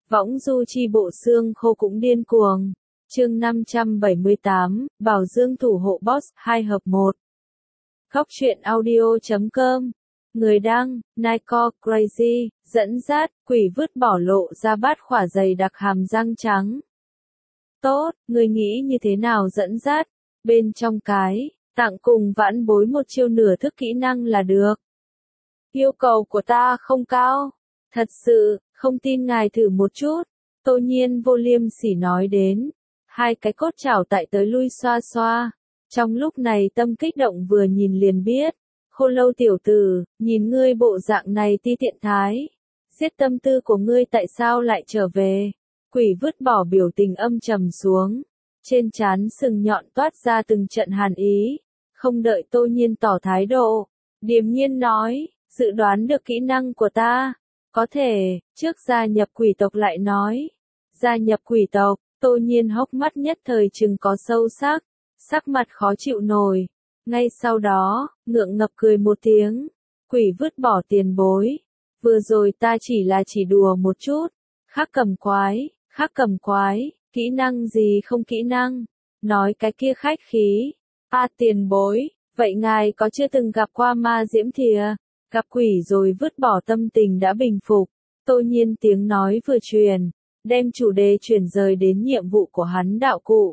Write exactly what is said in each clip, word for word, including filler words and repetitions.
Võng du chi bộ xương khô cũng điên cuồng. Chương năm trăm bảy mươi tám, Bảo Dương thủ hộ boss, hai hợp một. Góc truyện audio chấm com. Người đăng, Nico Crazy, dẫn dắt, quỷ vứt bỏ lộ ra bát khỏa dày đặc hàm răng trắng. Tốt, người nghĩ như thế nào dẫn dắt? Bên trong cái, tặng cùng vãn bối một chiêu nửa thức kỹ năng là được. Yêu cầu của ta không cao. Thật sự, không tin ngài thử một chút. Tô Nhiên vô liêm sỉ nói đến. Hai cái cốt chảo tại tới lui xoa xoa. Trong lúc này tâm kích động vừa nhìn liền biết. Khô Lâu tiểu tử, nhìn ngươi bộ dạng này ti tiện thái. Giết tâm tư của ngươi tại sao lại trở về? Quỷ vứt bỏ biểu tình âm trầm xuống. Trên trán sừng nhọn toát ra từng trận hàn ý. Không đợi Tô Nhiên tỏ thái độ. Điềm nhiên nói, dự đoán được kỹ năng của ta. Có thể, trước gia nhập quỷ tộc lại nói. Gia nhập quỷ tộc, Tô Nhiên hốc mắt nhất thời chừng có sâu sắc. Sắc mặt khó chịu nổi. Ngay sau đó, ngượng ngập cười một tiếng. Quỷ vứt bỏ tiền bối. Vừa rồi ta chỉ là chỉ đùa một chút. Khắc cầm quái, khắc cầm quái, kỹ năng gì không kỹ năng. Nói cái kia khách khí. À tiền bối, vậy ngài có chưa từng gặp qua ma diễm thìa? Gặp quỷ rồi vứt bỏ tâm tình đã bình phục. Tô Nhiên tiếng nói vừa truyền. Đem chủ đề chuyển rời đến nhiệm vụ của hắn đạo cụ.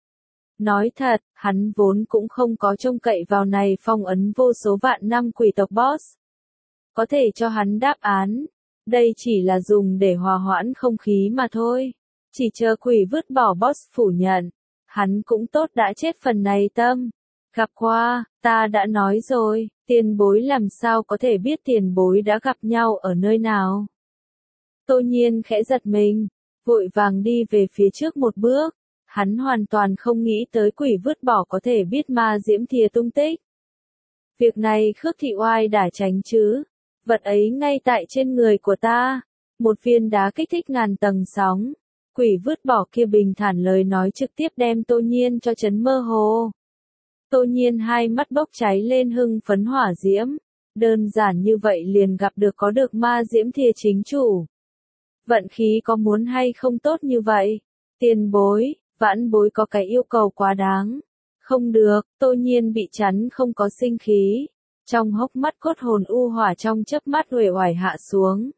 Nói thật, hắn vốn cũng không có trông cậy vào này phong ấn vô số vạn năm quỷ tộc boss. Có thể cho hắn đáp án. Đây chỉ là dùng để hòa hoãn không khí mà thôi. Chỉ chờ quỷ vứt bỏ boss phủ nhận. Hắn cũng tốt đã chết phần này tâm. Gặp qua, ta đã nói rồi, tiền bối làm sao có thể biết tiền bối đã gặp nhau ở nơi nào. Tô Nhiên khẽ giật mình, vội vàng đi về phía trước một bước. Hắn hoàn toàn không nghĩ tới quỷ vứt bỏ có thể biết ma diễm thìa tung tích. Việc này Khước Thị Oai đã tránh chứ. Vật ấy ngay tại trên người của ta. Một viên đá kích thích ngàn tầng sóng. Quỷ vứt bỏ kia bình thản lời nói trực tiếp đem Tô Nhiên cho chấn mơ hồ. Tô Nhiên hai mắt bốc cháy lên hưng phấn hỏa diễm. Đơn giản như vậy liền gặp được có được ma diễm thìa chính chủ. Vận khí có muốn hay không tốt như vậy? Tiền bối, vãn bối có cái yêu cầu quá đáng. Không được, Tô Nhiên bị chắn không có sinh khí. Trong hốc mắt cốt hồn u hỏa trong chớp mắt uể oải hạ xuống.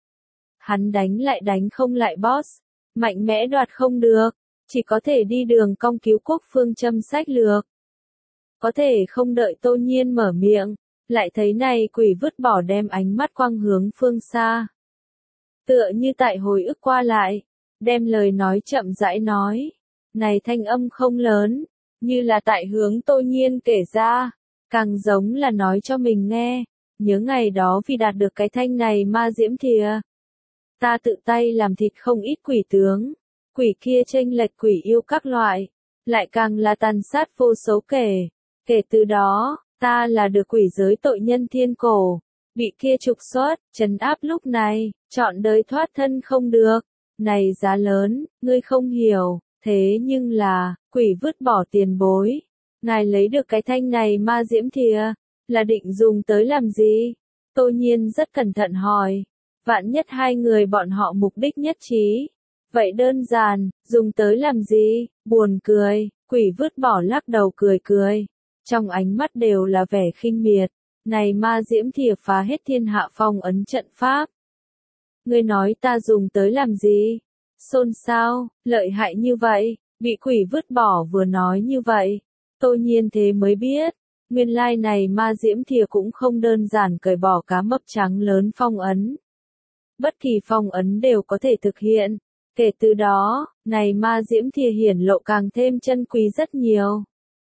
Hắn đánh lại đánh không lại boss. Mạnh mẽ đoạt không được. Chỉ có thể đi đường cong cứu quốc phương châm sách lược. Có thể không đợi Tô Nhiên mở miệng. Lại thấy này quỷ vứt bỏ đem ánh mắt quang hướng phương xa. Tựa như tại hồi ức qua lại. Đem lời nói chậm rãi nói. Này thanh âm không lớn. Như là tại hướng Tô Nhiên kể ra. Càng giống là nói cho mình nghe. Nhớ ngày đó vì đạt được cái thanh này ma diễm thìa. Ta tự tay làm thịt không ít quỷ tướng. Quỷ kia chênh lệch quỷ yêu các loại. Lại càng là tàn sát vô số kể. Kể từ đó, ta là được quỷ giới tội nhân thiên cổ. Bị kia trục xuất, trấn áp lúc này, chọn đời thoát thân không được. Này giá lớn, ngươi không hiểu. Thế nhưng là, quỷ vứt bỏ tiền bối. Ngài lấy được cái thanh này ma diễm thìa, là định dùng tới làm gì? Tô Nhiên rất cẩn thận hỏi. Vạn nhất hai người bọn họ mục đích nhất trí. Vậy đơn giản, dùng tới làm gì? Buồn cười, quỷ vứt bỏ lắc đầu cười cười. Trong ánh mắt đều là vẻ khinh miệt. Này ma diễm thìa phá hết thiên hạ phong ấn trận pháp. Ngươi nói ta dùng tới làm gì? Xôn xao, lợi hại như vậy, bị quỷ vứt bỏ vừa nói như vậy. Tô Nhiên thế mới biết, nguyên lai này ma diễm thìa cũng không đơn giản cởi bỏ cá mập trắng lớn phong ấn. Bất kỳ phong ấn đều có thể thực hiện. Kể từ đó, này ma diễm thìa hiển lộ càng thêm chân quý rất nhiều.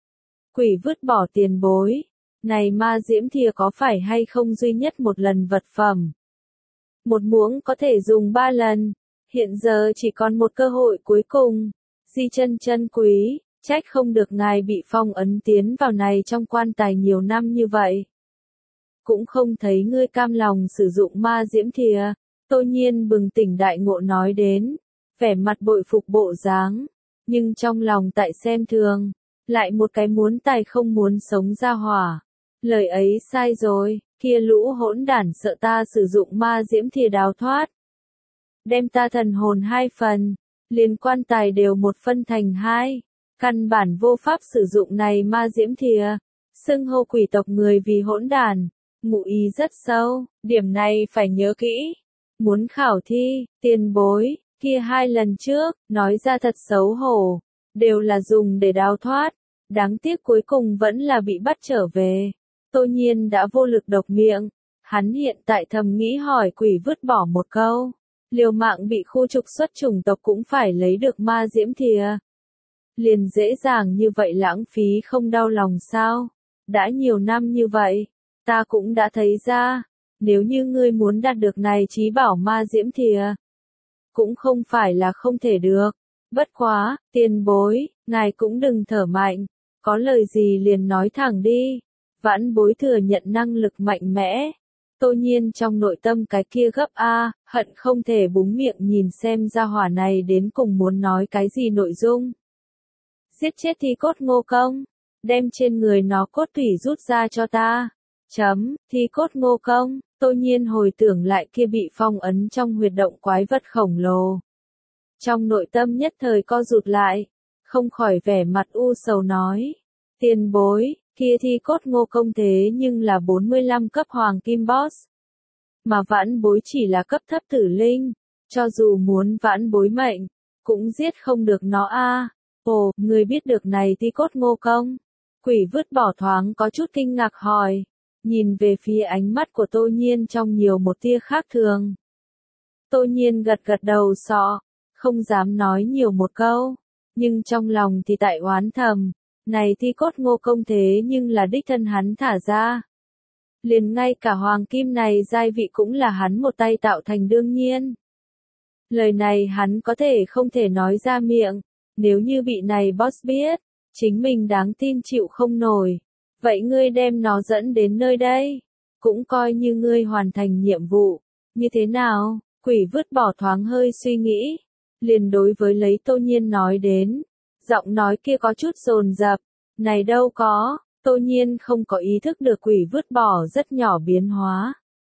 Quỷ vứt bỏ tiền bối. Này ma diễm thìa có phải hay không duy nhất một lần vật phẩm? Một muỗng có thể dùng ba lần. Hiện giờ chỉ còn một cơ hội cuối cùng. Di chân chân quý, trách không được ngài bị phong ấn tiến vào này trong quan tài nhiều năm như vậy. Cũng không thấy ngươi cam lòng sử dụng ma diễm thìa. Tô Nhiên bừng tỉnh đại ngộ nói đến. Vẻ mặt bội phục bộ dáng. Nhưng trong lòng tại xem thường. Lại một cái muốn tài không muốn sống ra hỏa. Lời ấy sai rồi, kia lũ hỗn đản sợ ta sử dụng ma diễm thìa đào thoát. đem ta thần hồn hai phần, liền quan tài đều một phân thành hai. Căn bản vô pháp sử dụng này ma diễm thìa, xưng hô quỷ tộc người vì hỗn đàn, ngụ ý rất sâu, điểm này phải nhớ kỹ. Muốn khảo thi, tiền bối, kia hai lần trước, nói ra thật xấu hổ, đều là dùng để đào thoát, đáng tiếc cuối cùng vẫn là bị bắt trở về. Tô Nhiên đã vô lực độc miệng, hắn hiện tại thầm nghĩ hỏi quỷ vứt bỏ một câu, liều mạng bị khu trục xuất chủng tộc cũng phải lấy được ma diễm thìa. Liền dễ dàng như vậy lãng phí không đau lòng sao? Đã nhiều năm như vậy, ta cũng đã thấy ra, nếu như ngươi muốn đạt được này chí bảo ma diễm thìa, cũng không phải là không thể được. Bất quá, tiền bối, ngài cũng đừng thở mạnh, có lời gì liền nói thẳng đi. Vãn bối thừa nhận năng lực mạnh mẽ. Tô Nhiên trong nội tâm cái kia gấp a, hận không thể búng miệng nhìn xem ra hỏa này đến cùng muốn nói cái gì nội dung. Giết chết thi cốt Ngô Công, đem trên người nó cốt tủy rút ra cho ta. Chấm, thi cốt Ngô Công, Tô Nhiên hồi tưởng lại kia bị phong ấn trong huyệt động quái vật khổng lồ. Trong nội tâm nhất thời co rụt lại, không khỏi vẻ mặt u sầu nói. Tiền bối, kia thi cốt Ngô Công thế nhưng là bốn mươi lăm cấp hoàng kim boss. Mà vãn bối chỉ là cấp thấp tử linh, cho dù muốn vãn bối mệnh, cũng giết không được nó a. Ồ, người biết được này thi cốt Ngô Công? Quỷ vứt bỏ thoáng có chút kinh ngạc hỏi, nhìn về phía ánh mắt của Tô Nhiên trong nhiều một tia khác thường. Tô Nhiên gật gật đầu sọ, không dám nói nhiều một câu, nhưng trong lòng thì tại oán thầm, này thi cốt Ngô Công thế nhưng là đích thân hắn thả ra. Liền ngay cả hoàng kim này giai vị cũng là hắn một tay tạo thành đương nhiên. Lời này hắn có thể không thể nói ra miệng, nếu như bị này boss biết, chính mình đáng tin chịu không nổi. Vậy ngươi đem nó dẫn đến nơi đây, cũng coi như ngươi hoàn thành nhiệm vụ, như thế nào? Quỷ vứt bỏ thoáng hơi suy nghĩ, liền đối với lấy Tô Nhiên nói đến, giọng nói kia có chút dồn dập, này đâu có, Tô Nhiên không có ý thức được quỷ vứt bỏ rất nhỏ biến hóa.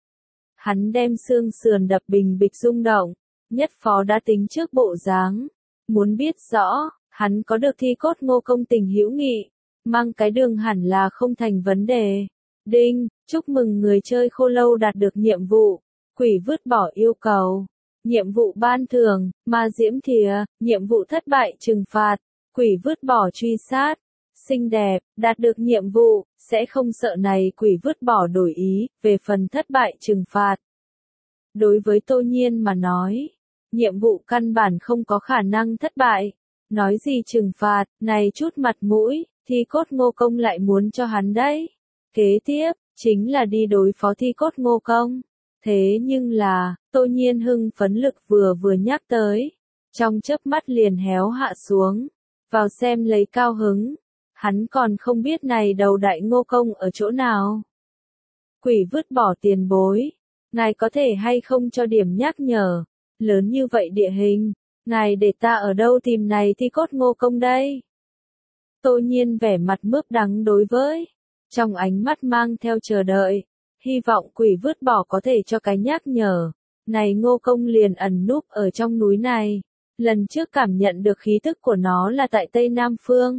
Hắn đem xương sườn đập bình bịch rung động, nhất phó đã tính trước bộ dáng, muốn biết rõ, hắn có được thi cốt Ngô Công tình hữu nghị, mang cái đường hẳn là không thành vấn đề. Đinh, chúc mừng người chơi khô lâu đạt được nhiệm vụ, quỷ vứt bỏ yêu cầu. Nhiệm vụ ban thưởng, ma diễm thìa, nhiệm vụ thất bại trừng phạt, quỷ vứt bỏ truy sát. Xinh đẹp, đạt được nhiệm vụ, sẽ không sợ này quỷ vứt bỏ đổi ý, về phần thất bại trừng phạt. Đối với Tô Nhiên mà nói, nhiệm vụ căn bản không có khả năng thất bại. Nói gì trừng phạt, này chút mặt mũi, thi cốt Ngô Công lại muốn cho hắn đấy. Kế tiếp, chính là đi đối phó thi cốt Ngô Công. Thế nhưng là, Tô Nhiên hưng phấn lực vừa vừa nhắc tới, trong chớp mắt liền héo hạ xuống, vào xem lấy cao hứng. Hắn còn không biết này đầu đại Ngô Công ở chỗ nào. Quỷ vứt bỏ tiền bối, ngài có thể hay không cho điểm nhắc nhở, lớn như vậy địa hình, ngài để ta ở đâu tìm này thi cốt Ngô Công đây? Tô Nhiên vẻ mặt mướp đắng đối với, trong ánh mắt mang theo chờ đợi, hy vọng quỷ vứt bỏ có thể cho cái nhắc nhở. Này Ngô Công liền ẩn núp ở trong núi này, lần trước cảm nhận được khí tức của nó là tại Tây Nam Phương.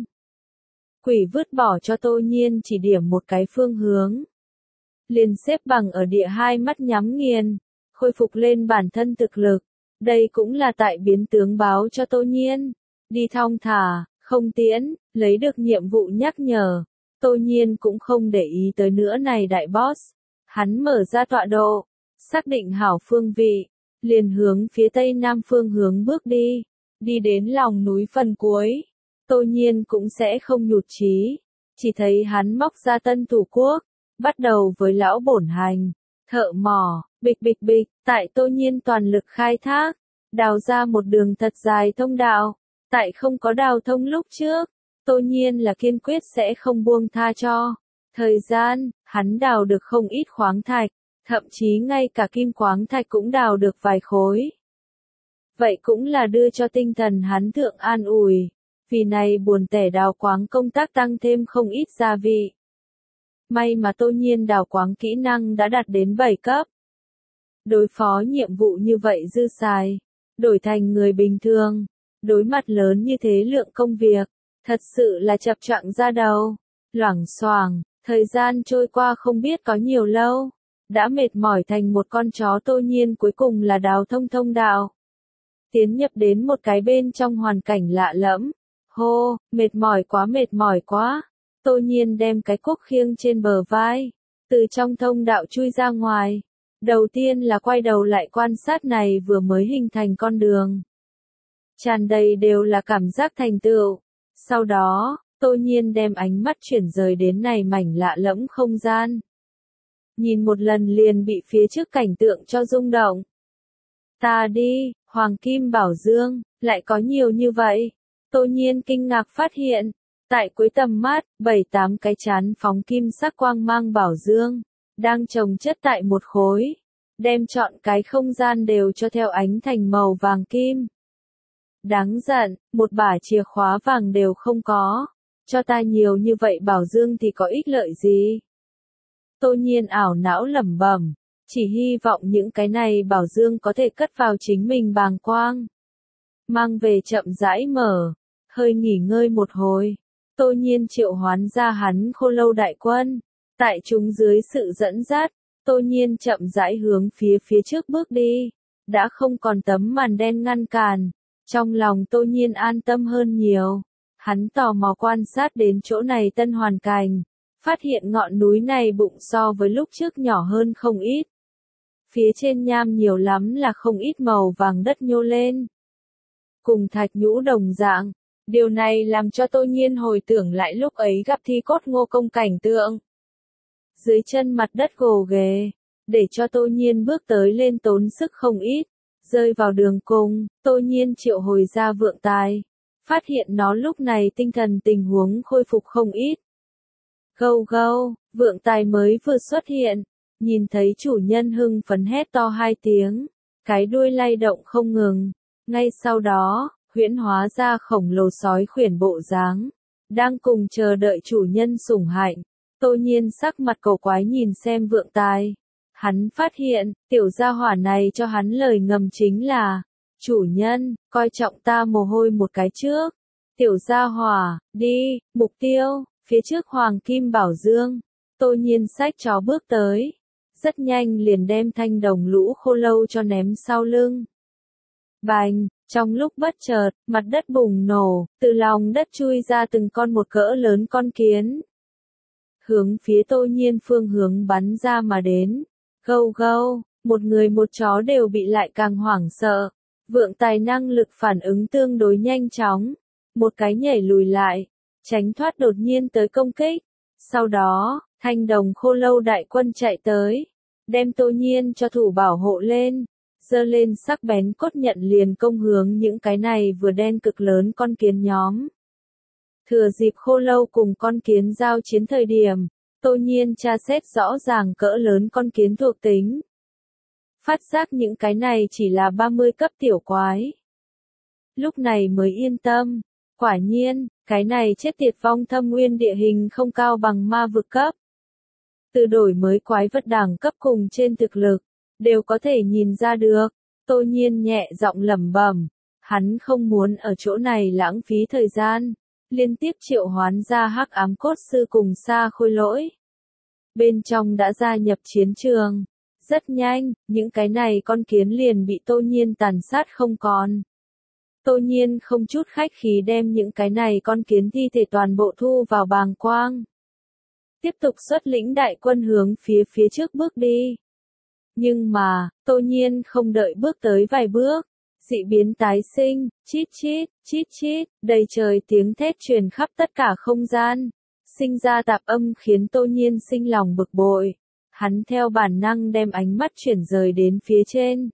Quỷ vứt bỏ cho Tô Nhiên chỉ điểm một cái phương hướng. Liền xếp bằng ở địa hai mắt nhắm nghiền, khôi phục lên bản thân thực lực. Đây cũng là tại biến tướng báo cho Tô Nhiên. Đi thong thả, không tiễn, lấy được nhiệm vụ nhắc nhở. Tô Nhiên cũng không để ý tới nữa này đại boss. Hắn mở ra tọa độ, xác định hảo phương vị, liền hướng phía Tây Nam phương hướng bước đi. Đi đến lòng núi phần cuối. Tô Nhiên cũng sẽ không nhụt chí, chỉ thấy hắn móc ra tân thủ quốc, bắt đầu với lão bổn hành, thợ mỏ, bịch bịch bịch, tại Tô Nhiên toàn lực khai thác, đào ra một đường thật dài thông đạo, tại không có đào thông lúc trước, Tô Nhiên là kiên quyết sẽ không buông tha cho. Thời gian, hắn đào được không ít khoáng thạch, thậm chí ngay cả kim khoáng thạch cũng đào được vài khối. Vậy cũng là đưa cho tinh thần hắn thượng an ủi. Vì này buồn tẻ đào quáng công tác tăng thêm không ít gia vị. May mà Tô Nhiên đào quáng kỹ năng đã đạt đến bảy cấp. Đối phó nhiệm vụ như vậy dư xài, đổi thành người bình thường. Đối mặt lớn như thế lượng công việc, thật sự là chập choạng ra đầu. Loảng xoảng, thời gian trôi qua không biết có nhiều lâu. Đã mệt mỏi thành một con chó Tô Nhiên cuối cùng là đào thông thông đạo. Tiến nhập đến một cái bên trong hoàn cảnh lạ lẫm. Hô, mệt mỏi quá mệt mỏi quá. Tô Nhiên đem cái cuốc khiêng trên bờ vai. Từ trong thông đạo chui ra ngoài. Đầu tiên là quay đầu lại quan sát này vừa mới hình thành con đường. Tràn đầy đều là cảm giác thành tựu. Sau đó, Tô Nhiên đem ánh mắt chuyển rời đến này mảnh lạ lẫm không gian. Nhìn một lần liền bị phía trước cảnh tượng cho rung động. Ta đi, Hoàng Kim Bảo Dương, lại có nhiều như vậy. Tô Nhiên kinh ngạc phát hiện, tại cuối tầm mắt, bảy tám cái chán phóng kim sắc quang mang bảo dương, đang chồng chất tại một khối, đem trọn cái không gian đều cho theo ánh thành màu vàng kim. Đáng giận, một bả chìa khóa vàng đều không có, cho ta nhiều như vậy bảo dương thì có ích lợi gì? Tô Nhiên ảo não lẩm bẩm, chỉ hy vọng những cái này bảo dương có thể cất vào chính mình bàng quang. Mang về chậm rãi mở, hơi nghỉ ngơi một hồi. Tô Nhiên triệu hoán ra hắn Khô Lâu đại quân. Tại chúng dưới sự dẫn dắt, Tô Nhiên chậm rãi hướng phía phía trước bước đi. Đã không còn tấm màn đen ngăn cản. Trong lòng Tô Nhiên an tâm hơn nhiều. Hắn tò mò quan sát đến chỗ này tân hoàn cảnh. Phát hiện ngọn núi này bụng so với lúc trước nhỏ hơn không ít. Phía trên nham nhiều lắm là không ít màu vàng đất nhô lên. Cùng thạch nhũ đồng dạng. Điều này làm cho Tô Nhiên hồi tưởng lại lúc ấy gặp thi cốt Ngô Công cảnh tượng. Dưới chân mặt đất gồ ghề, để cho Tô Nhiên bước tới lên tốn sức không ít. Rơi vào đường cùng, Tô Nhiên triệu hồi ra vượng tài. Phát hiện nó lúc này tinh thần tình huống khôi phục không ít. Gâu gâu, vượng tài mới vừa xuất hiện. Nhìn thấy chủ nhân hưng phấn hét to hai tiếng. Cái đuôi lay động không ngừng. Ngay sau đó, huyễn hóa ra khổng lồ sói khuyển bộ dáng, đang cùng chờ đợi chủ nhân sủng hạnh. Tô Nhiên sắc mặt cổ quái nhìn xem vượng tài. Hắn phát hiện, tiểu gia hỏa này cho hắn lời ngầm chính là, chủ nhân, coi trọng ta mồ hôi một cái trước. Tiểu gia hỏa, đi, mục tiêu, phía trước Hoàng Kim Bảo Dương. Tô Nhiên xách chó bước tới. Rất nhanh liền đem thanh đồng lũ khô lâu cho ném sau lưng. Bành! Trong lúc bất chợt, mặt đất bùng nổ, từ lòng đất chui ra từng con một cỡ lớn con kiến. Hướng phía Tô Nhiên phương hướng bắn ra mà đến. Gâu gâu, một người một chó đều bị lại càng hoảng sợ. Vượng tài năng lực phản ứng tương đối nhanh chóng. Một cái nhảy lùi lại, tránh thoát đột nhiên tới công kích. Sau đó, thanh đồng khô lâu đại quân chạy tới. Đem Tô Nhiên cho thủ bảo hộ lên. Giơ lên sắc bén cốt nhận liền công hướng những cái này vừa đen cực lớn con kiến nhóm. Thừa dịp khô lâu cùng con kiến giao chiến thời điểm, Tô Nhiên tra xét rõ ràng cỡ lớn con kiến thuộc tính. Phát giác những cái này chỉ là ba mươi cấp tiểu quái. Lúc này mới yên tâm. Quả nhiên, cái này chết tiệt vong thâm nguyên địa hình không cao bằng ma vực cấp. Từ đổi mới quái vật đẳng cấp cùng trên thực lực, đều có thể nhìn ra được. Tô Nhiên nhẹ giọng lẩm bẩm, hắn không muốn ở chỗ này lãng phí thời gian, liên tiếp triệu hoán ra hắc ám cốt sư cùng Sa Khôi Lỗi. Bên trong đã gia nhập chiến trường. Rất nhanh, những cái này con kiến liền bị Tô Nhiên tàn sát không còn. Tô Nhiên không chút khách khí đem những cái này con kiến thi thể toàn bộ thu vào bàng quang. Tiếp tục xuất lĩnh đại quân hướng phía phía trước bước đi. Nhưng mà, Tô Nhiên không đợi bước tới vài bước. Dị biến tái sinh, chít chít, chít chít, đầy trời tiếng thét truyền khắp tất cả không gian. Sinh ra tạp âm khiến Tô Nhiên sinh lòng bực bội. Hắn theo bản năng đem ánh mắt chuyển rời đến phía trên.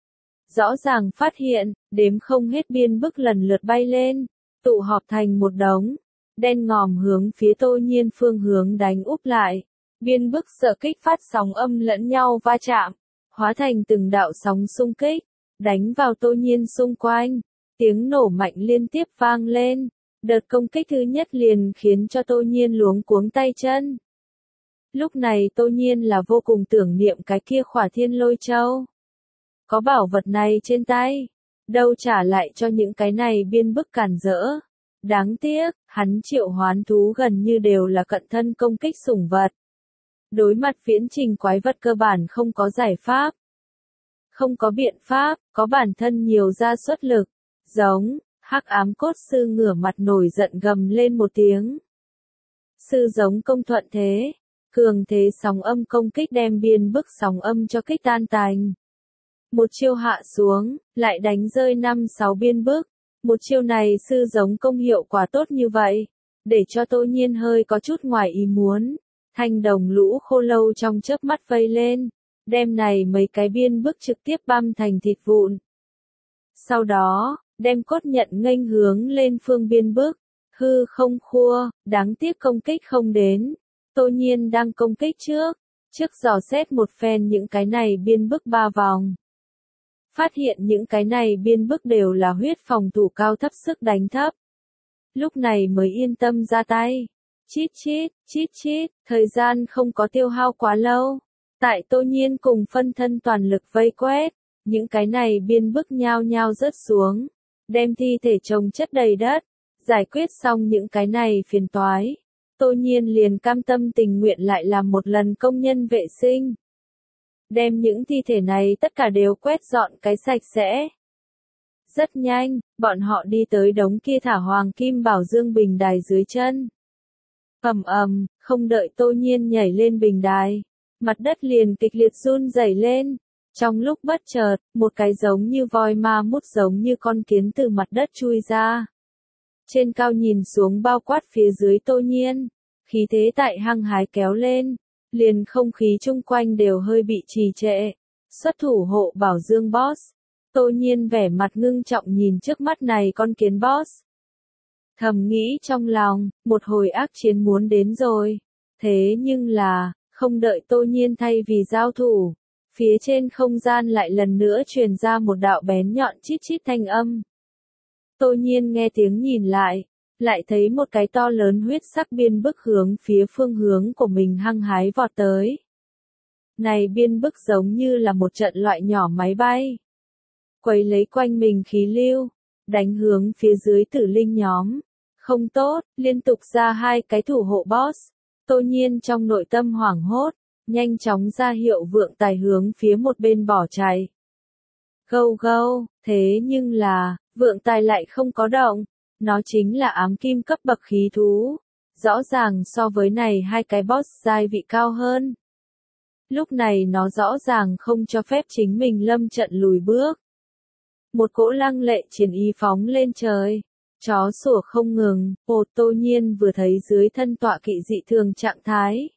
Rõ ràng phát hiện, đếm không hết biên bức lần lượt bay lên, tụ họp thành một đống. Đen ngòm hướng phía Tô Nhiên phương hướng đánh úp lại. Biên bức sợ kích phát sóng âm lẫn nhau va chạm, hóa thành từng đạo sóng xung kích, đánh vào Tô Nhiên xung quanh. Tiếng nổ mạnh liên tiếp vang lên. Đợt công kích thứ nhất liền khiến cho Tô Nhiên luống cuống tay chân. Lúc này Tô Nhiên là vô cùng tưởng niệm cái kia Khỏa Thiên Lôi Châu. Có bảo vật này trên tay, đâu trả lại cho những cái này biên bức cản rỡ. Đáng tiếc, hắn triệu hoán thú gần như đều là cận thân công kích sủng vật. Đối mặt viễn trình quái vật cơ bản không có giải pháp. Không có biện pháp, có bản thân nhiều ra suất lực. Giống, hắc ám cốt sư ngửa mặt nổi giận gầm lên một tiếng. Sư giống công thuận thế. Cường thế sóng âm công kích đem biên bức sóng âm cho kích tan tành. Một chiêu hạ xuống, lại đánh rơi năm sáu biên bức. Một chiêu này sư giống công hiệu quả tốt như vậy. Để cho Tô Nhiên hơi có chút ngoài ý muốn. Thanh đồng lũ khô lâu trong chớp mắt vây lên. Đem này mấy cái biên bức trực tiếp băm thành thịt vụn. Sau đó, đem cốt nhận nghênh hướng lên phương biên bức. Hư không khua, đáng tiếc công kích không đến. Tô Nhiên đang công kích trước. Trước dò xét một phen những cái này biên bức ba vòng. Phát hiện những cái này biên bức đều là huyết phòng thủ cao thấp sức đánh thấp. Lúc này mới yên tâm ra tay. Chít chít, chít chít, thời gian không có tiêu hao quá lâu. Tại Tô Nhiên cùng phân thân toàn lực vây quét, những cái này biên bức nhao nhao rớt xuống, đem thi thể chồng chất đầy đất, giải quyết xong những cái này phiền toái. Tô Nhiên liền cam tâm tình nguyện lại làm một lần công nhân vệ sinh. Đem những thi thể này tất cả đều quét dọn cái sạch sẽ. Rất nhanh, bọn họ đi tới đống kia thả hoàng kim bảo dương bình đài dưới chân. Ầm ầm, không đợi Tô Nhiên nhảy lên bình đài, mặt đất liền kịch liệt run rẩy lên. Trong lúc bất chợt, một cái giống như voi ma mút giống như con kiến từ mặt đất chui ra. Trên cao nhìn xuống bao quát phía dưới Tô Nhiên, khí thế tại hăng hái kéo lên, liền không khí chung quanh đều hơi bị trì trệ. Xuất thủ hộ bảo dương boss. Tô Nhiên vẻ mặt ngưng trọng nhìn trước mắt này con kiến boss. Thầm nghĩ trong lòng, một hồi ác chiến muốn đến rồi. Thế nhưng là, không đợi Tô Nhiên thay vì giao thủ, phía trên không gian lại lần nữa truyền ra một đạo bén nhọn chít chít thanh âm. Tô Nhiên nghe tiếng nhìn lại, lại thấy một cái to lớn huyết sắc biên bức hướng phía phương hướng của mình hăng hái vọt tới. Này biên bức giống như là một trận loại nhỏ máy bay. Quấy lấy quanh mình khí lưu, đánh hướng phía dưới tử linh nhóm. Không tốt, liên tục ra hai cái thủ hộ boss. Tô Nhiên trong nội tâm hoảng hốt, nhanh chóng ra hiệu vượng tài hướng phía một bên bỏ chạy. Gâu gâu, thế nhưng là, vượng tài lại không có động. Nó chính là ám kim cấp bậc khí thú. Rõ ràng so với này hai cái boss giai vị cao hơn. Lúc này nó rõ ràng không cho phép chính mình lâm trận lùi bước. Một cỗ lăng lệ chiến ý phóng lên trời. Chó sủa không ngừng, ồ Tô Nhiên vừa thấy dưới thân tọa kỵ dị thường trạng thái.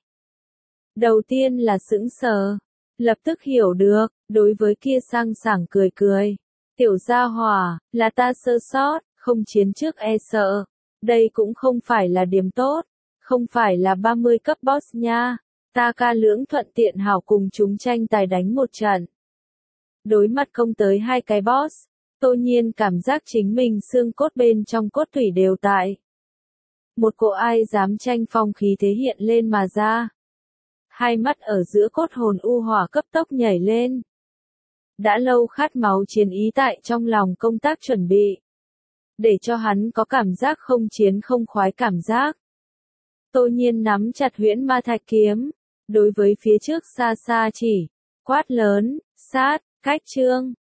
Đầu tiên là sững sờ, lập tức hiểu được, đối với kia sang sảng cười cười. Tiểu gia hỏa, là ta sơ sót, không chiến trước e sợ. Đây cũng không phải là điểm tốt, không phải là ba mươi cấp boss nha. Ta ca lưỡng thuận tiện hảo cùng chúng tranh tài đánh một trận. Đối mặt công tới hai cái boss. Tô Nhiên cảm giác chính mình xương cốt bên trong cốt thủy đều tại. Một cỗ ai dám tranh phong khí thế hiện lên mà ra. Hai mắt ở giữa cốt hồn u hỏa cấp tốc nhảy lên. Đã lâu khát máu chiến ý tại trong lòng công tác chuẩn bị. Để cho hắn có cảm giác không chiến không khoái cảm giác. Tô Nhiên nắm chặt huyễn ma thạch kiếm. Đối với phía trước xa xa chỉ. Quát lớn, sát, cách trương.